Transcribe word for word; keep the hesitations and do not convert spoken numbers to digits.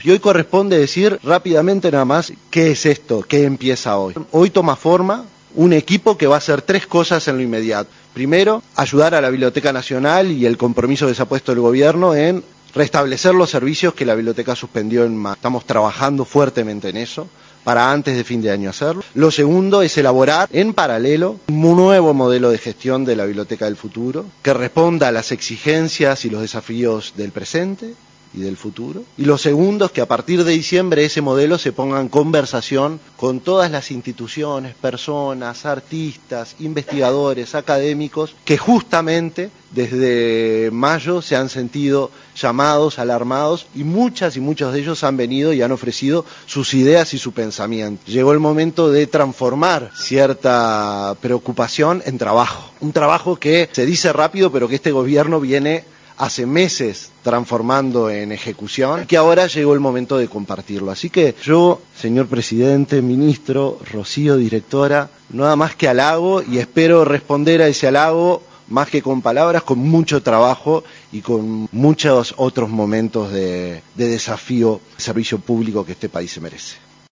Y hoy corresponde decir rápidamente nada más qué es esto, qué empieza hoy. Hoy toma forma un equipo que va a hacer tres cosas en lo inmediato. Primero, ayudar a la Biblioteca Nacional y el compromiso que se ha puesto el gobierno en restablecer los servicios que la biblioteca suspendió en marzo. Estamos trabajando fuertemente en eso para antes de fin de año hacerlo. Lo segundo es elaborar en paralelo un nuevo modelo de gestión de la Biblioteca del Futuro que responda a las exigencias y los desafíos del presente y del futuro. Y lo segundo es que a partir de diciembre ese modelo se ponga en conversación con todas las instituciones, personas, artistas, investigadores, académicos, que justamente desde mayo se han sentido llamados, alarmados, y muchas y muchos de ellos han venido y han ofrecido sus ideas y su pensamiento. Llegó el momento de transformar cierta preocupación en trabajo. Un trabajo que se dice rápido, pero que este gobierno viene hace meses transformando en ejecución, que ahora llegó el momento de compartirlo. Así que yo, señor presidente, ministro, Rocío, directora, nada más que halago, y espero responder a ese halago más que con palabras, con mucho trabajo y con muchos otros momentos de, de desafío, servicio público que este país se merece.